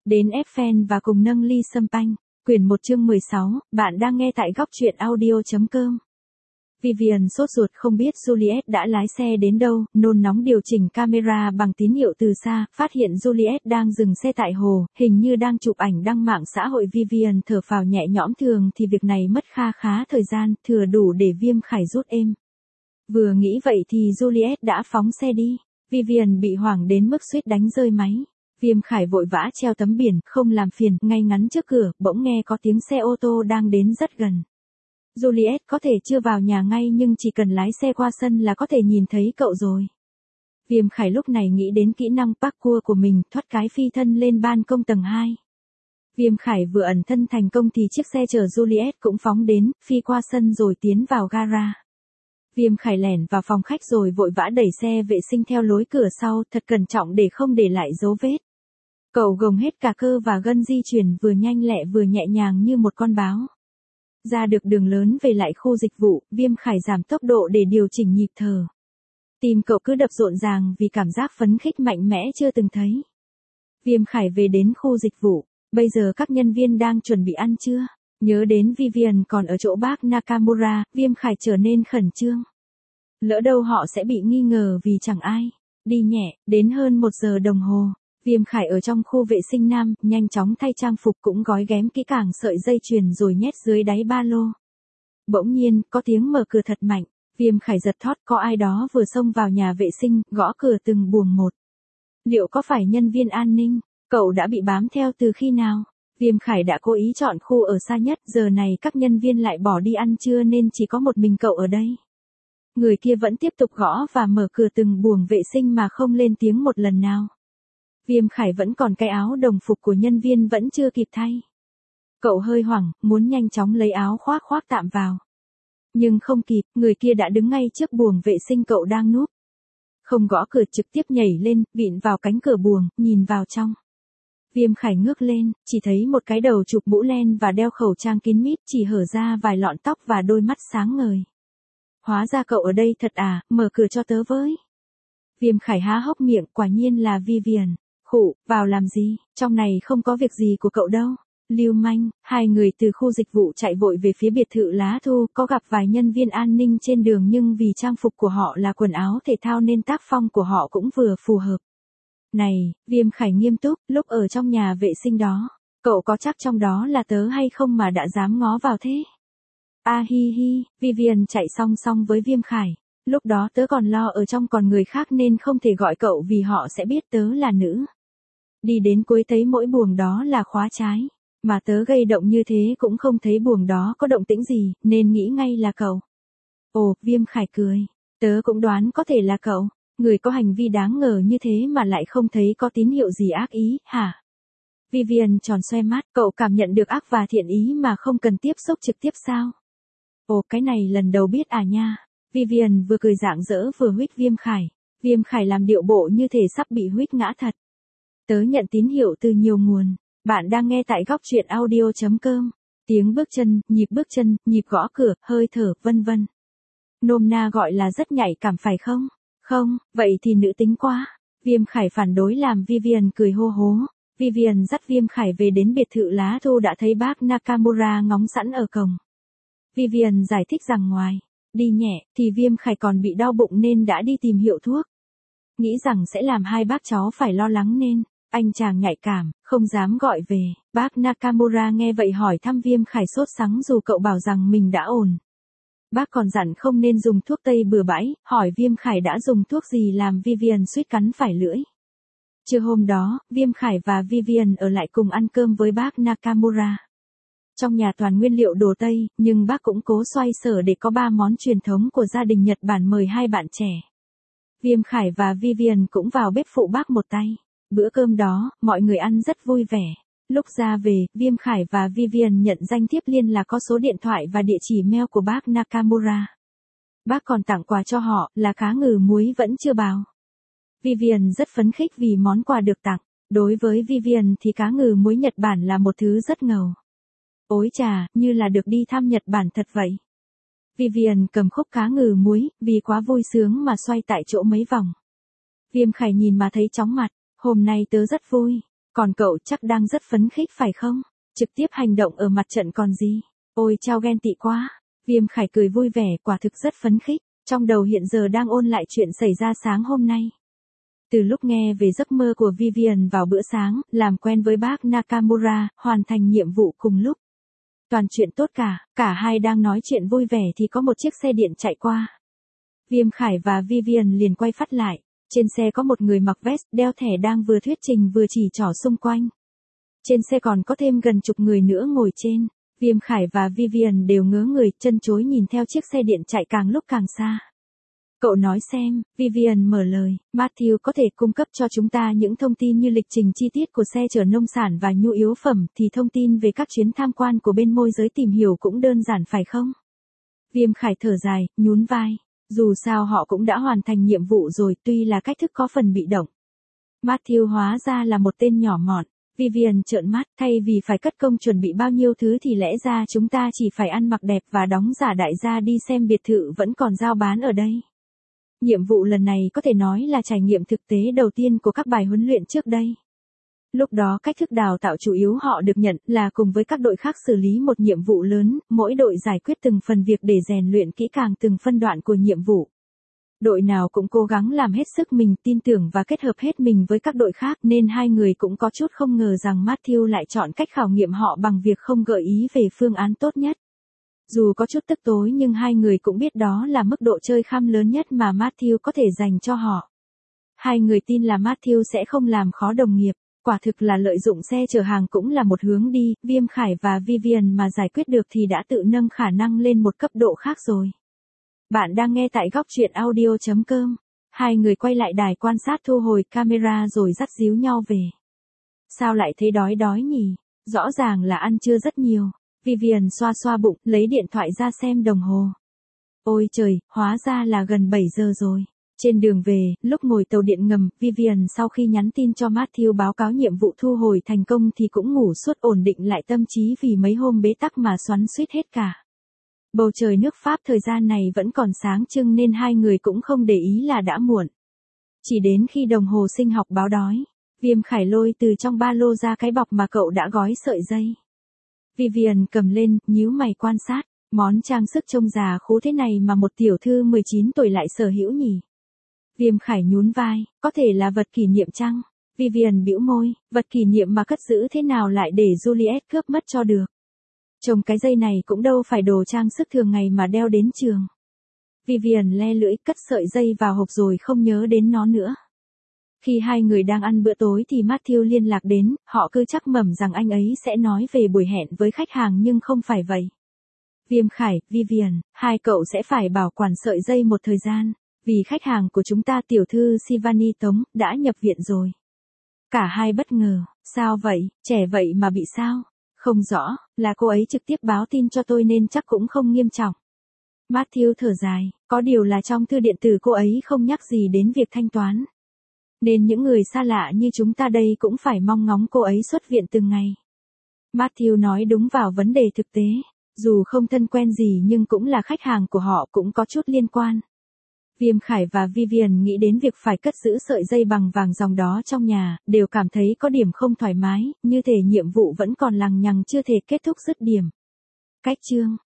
đến Eiffel và cùng nâng ly champagne. Quyển 1 chương 16, bạn đang nghe tại góc truyện audio.com. Vivian sốt ruột không biết Juliet đã lái xe đến đâu, nôn nóng điều chỉnh camera bằng tín hiệu từ xa, phát hiện Juliet đang dừng xe tại hồ, hình như đang chụp ảnh đăng mạng xã hội. Vivian thở phào nhẹ nhõm, thường thì việc này mất khá thời gian, thừa đủ để Viêm Khải rút êm. Vừa nghĩ vậy thì Juliet đã phóng xe đi. Vivian bị hoảng đến mức suýt đánh rơi máy. Viêm Khải vội vã treo tấm biển, không làm phiền, ngay ngắn trước cửa, bỗng nghe có tiếng xe ô tô đang đến rất gần. Juliet có thể chưa vào nhà ngay nhưng chỉ cần lái xe qua sân là có thể nhìn thấy cậu rồi. Viêm Khải lúc này nghĩ đến kỹ năng parkour của mình, thoát cái phi thân lên ban công tầng 2. Viêm Khải vừa ẩn thân thành công thì chiếc xe chở Juliet cũng phóng đến, phi qua sân rồi tiến vào gara. Viêm Khải lẻn vào phòng khách rồi vội vã đẩy xe vệ sinh theo lối cửa sau, thật cẩn trọng để không để lại dấu vết. Cậu gồng hết cả cơ và gân di chuyển vừa nhanh lẹ vừa nhẹ nhàng như một con báo. Ra được đường lớn về lại khu dịch vụ, Viêm Khải giảm tốc độ để điều chỉnh nhịp thở. Tim cậu cứ đập rộn ràng vì cảm giác phấn khích mạnh mẽ chưa từng thấy. Viêm Khải về đến khu dịch vụ, bây giờ các nhân viên đang chuẩn bị ăn trưa. Nhớ đến Vivian còn ở chỗ bác Nakamura, Viêm Khải trở nên khẩn trương. Lỡ đâu họ sẽ bị nghi ngờ vì chẳng ai. Đi nhẹ, đến hơn 1 giờ đồng hồ. Viêm Khải ở trong khu vệ sinh nam, nhanh chóng thay trang phục cũng gói ghém kỹ càng sợi dây chuyền rồi nhét dưới đáy ba lô. Bỗng nhiên, có tiếng mở cửa thật mạnh. Viêm Khải giật thót, có ai đó vừa xông vào nhà vệ sinh, gõ cửa từng buồng một. Liệu có phải nhân viên an ninh? Cậu đã bị bám theo từ khi nào? Viêm Khải đã cố ý chọn khu ở xa nhất, giờ này các nhân viên lại bỏ đi ăn trưa nên chỉ có một mình cậu ở đây. Người kia vẫn tiếp tục gõ và mở cửa từng buồng vệ sinh mà không lên tiếng một lần nào. Viêm Khải vẫn còn cái áo đồng phục của nhân viên vẫn chưa kịp thay. Cậu hơi hoảng, muốn nhanh chóng lấy áo khoác tạm vào. Nhưng không kịp, người kia đã đứng ngay trước buồng vệ sinh cậu đang núp. Không gõ cửa, trực tiếp nhảy lên, vịn vào cánh cửa buồng, nhìn vào trong. Viêm Khải ngước lên, chỉ thấy một cái đầu chụp mũ len và đeo khẩu trang kín mít, chỉ hở ra vài lọn tóc và đôi mắt sáng ngời. Hóa ra cậu ở đây thật à, mở cửa cho tớ với. Viêm Khải há hốc miệng, quả nhiên là Vivian. Khụ, vào làm gì, trong này không có việc gì của cậu đâu. Lưu manh, hai người từ khu dịch vụ chạy vội về phía biệt thự Lá Thu, có gặp vài nhân viên an ninh trên đường nhưng vì trang phục của họ là quần áo thể thao nên tác phong của họ cũng vừa phù hợp. Này, Viêm Khải nghiêm túc, lúc ở trong nhà vệ sinh đó, cậu có chắc trong đó là tớ hay không mà đã dám ngó vào thế? A hi hi, Vivian chạy song với Viêm Khải. Lúc đó tớ còn lo ở trong còn người khác nên không thể gọi cậu vì họ sẽ biết tớ là nữ. Đi đến cuối thấy mỗi buồng đó là khóa trái, mà tớ gây động như thế cũng không thấy buồng đó có động tĩnh gì, nên nghĩ ngay là cậu. Ồ, Viêm Khải cười, tớ cũng đoán có thể là cậu. Người có hành vi đáng ngờ như thế mà lại không thấy có tín hiệu gì ác ý, hả? Vivian tròn xoe mắt, cậu cảm nhận được ác và thiện ý mà không cần tiếp xúc trực tiếp sao? Ồ, cái này lần đầu biết à nha. Vivian vừa cười rạng rỡ vừa huých Viêm Khải. Viêm Khải làm điệu bộ như thể sắp bị huých ngã thật. Tớ nhận tín hiệu từ nhiều nguồn. Bạn đang nghe tại góc truyện audio.com. Tiếng bước chân, nhịp gõ cửa, hơi thở, vân vân. Nôm na gọi là rất nhạy cảm phải không? Không, vậy thì nữ tính quá. Viêm Khải phản đối làm Vivian cười hô hố. Vivian dắt Viêm Khải về đến biệt thự Lá Thu đã thấy bác Nakamura ngóng sẵn ở cổng. Vivian giải thích rằng ngoài đi nhẹ thì Viêm Khải còn bị đau bụng nên đã đi tìm hiệu thuốc. Nghĩ rằng sẽ làm hai bác cháu phải lo lắng nên anh chàng nhạy cảm, không dám gọi về. Bác Nakamura nghe vậy hỏi thăm Viêm Khải sốt sắng dù cậu bảo rằng mình đã ổn. Bác còn dặn không nên dùng thuốc tây bừa bãi, hỏi Viêm Khải đã dùng thuốc gì làm Vivian suýt cắn phải lưỡi. Trưa hôm đó, Viêm Khải và Vivian ở lại cùng ăn cơm với bác Nakamura. Trong nhà toàn nguyên liệu đồ Tây, nhưng bác cũng cố xoay sở để có 3 món truyền thống của gia đình Nhật Bản mời hai bạn trẻ. Viêm Khải và Vivian cũng vào bếp phụ bác một tay. Bữa cơm đó, mọi người ăn rất vui vẻ. Lúc ra về, Viêm Khải và Vivian nhận danh thiếp liên lạc có số điện thoại và địa chỉ mail của bác Nakamura. Bác còn tặng quà cho họ là cá ngừ muối vẫn chưa bào. Vivian rất phấn khích vì món quà được tặng. Đối với Vivian thì cá ngừ muối Nhật Bản là một thứ rất ngầu. Ôi chà, như là được đi thăm Nhật Bản thật vậy. Vivian cầm khúc cá ngừ muối, vì quá vui sướng mà xoay tại chỗ mấy vòng. Viêm Khải nhìn mà thấy chóng mặt, hôm nay tớ rất vui. Còn cậu chắc đang rất phấn khích phải không? Trực tiếp hành động ở mặt trận còn gì? Ôi chao ghen tị quá. Viêm Khải cười vui vẻ, quả thực rất phấn khích. Trong đầu hiện giờ đang ôn lại chuyện xảy ra sáng hôm nay. Từ lúc nghe về giấc mơ của Vivian vào bữa sáng, làm quen với bác Nakamura, hoàn thành nhiệm vụ cùng lúc. Toàn chuyện tốt cả hai đang nói chuyện vui vẻ thì có một chiếc xe điện chạy qua. Viêm Khải và Vivian liền quay phát lại. Trên xe có một người mặc vest, đeo thẻ đang vừa thuyết trình vừa chỉ trỏ xung quanh. Trên xe còn có thêm gần chục người nữa ngồi trên. Viêm Khải và Vivian đều ngớ người, chân chối nhìn theo chiếc xe điện chạy càng lúc càng xa. Cậu nói xem, Vivian mở lời, Matthew có thể cung cấp cho chúng ta những thông tin như lịch trình chi tiết của xe chở nông sản và nhu yếu phẩm, thì thông tin về các chuyến tham quan của bên môi giới tìm hiểu cũng đơn giản phải không? Viêm Khải thở dài, nhún vai. Dù sao họ cũng đã hoàn thành nhiệm vụ rồi, tuy là cách thức có phần bị động. Matthew hóa ra là một tên nhỏ mọn. Vivian trợn mắt, thay vì phải cất công chuẩn bị bao nhiêu thứ thì lẽ ra chúng ta chỉ phải ăn mặc đẹp và đóng giả đại gia đi xem biệt thự vẫn còn giao bán ở đây. Nhiệm vụ lần này có thể nói là trải nghiệm thực tế đầu tiên của các bài huấn luyện trước đây. Lúc đó cách thức đào tạo chủ yếu họ được nhận là cùng với các đội khác xử lý một nhiệm vụ lớn, mỗi đội giải quyết từng phần việc để rèn luyện kỹ càng từng phân đoạn của nhiệm vụ. Đội nào cũng cố gắng làm hết sức mình, tin tưởng và kết hợp hết mình với các đội khác, nên hai người cũng có chút không ngờ rằng Matthew lại chọn cách khảo nghiệm họ bằng việc không gợi ý về phương án tốt nhất. Dù có chút tức tối nhưng hai người cũng biết đó là mức độ chơi khăm lớn nhất mà Matthew có thể dành cho họ. Hai người tin là Matthew sẽ không làm khó đồng nghiệp. Quả thực là lợi dụng xe chở hàng cũng là một hướng đi, Viêm Khải và Vivian mà giải quyết được thì đã tự nâng khả năng lên một cấp độ khác rồi. Bạn đang nghe tại góc truyện audio.com. Hai người quay lại đài quan sát, thu hồi camera rồi dắt díu nhau về. Sao lại thấy đói nhỉ? Rõ ràng là ăn trưa rất nhiều. Vivian xoa xoa bụng, lấy điện thoại ra xem đồng hồ. Ôi trời, hóa ra là gần 7 giờ rồi. Trên đường về, lúc ngồi tàu điện ngầm, Vivian sau khi nhắn tin cho Matthew báo cáo nhiệm vụ thu hồi thành công thì cũng ngủ suốt, ổn định lại tâm trí vì mấy hôm bế tắc mà xoắn xuýt hết cả. Bầu trời nước Pháp thời gian này vẫn còn sáng trưng nên hai người cũng không để ý là đã muộn. Chỉ đến khi đồng hồ sinh học báo đói, Viêm Khải lôi từ trong ba lô ra cái bọc mà cậu đã gói sợi dây. Vivian cầm lên, nhíu mày quan sát, món trang sức trông già khú thế này mà một tiểu thư 19 tuổi lại sở hữu nhỉ? Viêm Khải nhún vai, có thể là vật kỷ niệm chăng? Vivian bĩu môi, vật kỷ niệm mà cất giữ thế nào lại để Juliet cướp mất cho được? Trông cái dây này cũng đâu phải đồ trang sức thường ngày mà đeo đến trường. Vivian le lưỡi cất sợi dây vào hộp rồi không nhớ đến nó nữa. Khi hai người đang ăn bữa tối thì Matthew liên lạc đến, họ cứ chắc mẩm rằng anh ấy sẽ nói về buổi hẹn với khách hàng nhưng không phải vậy. Viêm Khải, Vivian, hai cậu sẽ phải bảo quản sợi dây một thời gian, vì khách hàng của chúng ta tiểu thư Shivani Tống đã nhập viện rồi. Cả hai bất ngờ, sao vậy, trẻ vậy mà bị sao? Không rõ, là cô ấy trực tiếp báo tin cho tôi nên chắc cũng không nghiêm trọng. Matthew thở dài, có điều là trong thư điện tử cô ấy không nhắc gì đến việc thanh toán. Nên những người xa lạ như chúng ta đây cũng phải mong ngóng cô ấy xuất viện từng ngày. Matthew nói đúng vào vấn đề thực tế, dù không thân quen gì nhưng cũng là khách hàng của họ, cũng có chút liên quan. Viêm Khải và Vivian nghĩ đến việc phải cất giữ sợi dây bằng vàng dòng đó trong nhà, đều cảm thấy có điểm không thoải mái, như thể nhiệm vụ vẫn còn lằng nhằng chưa thể kết thúc dứt điểm. Cách chương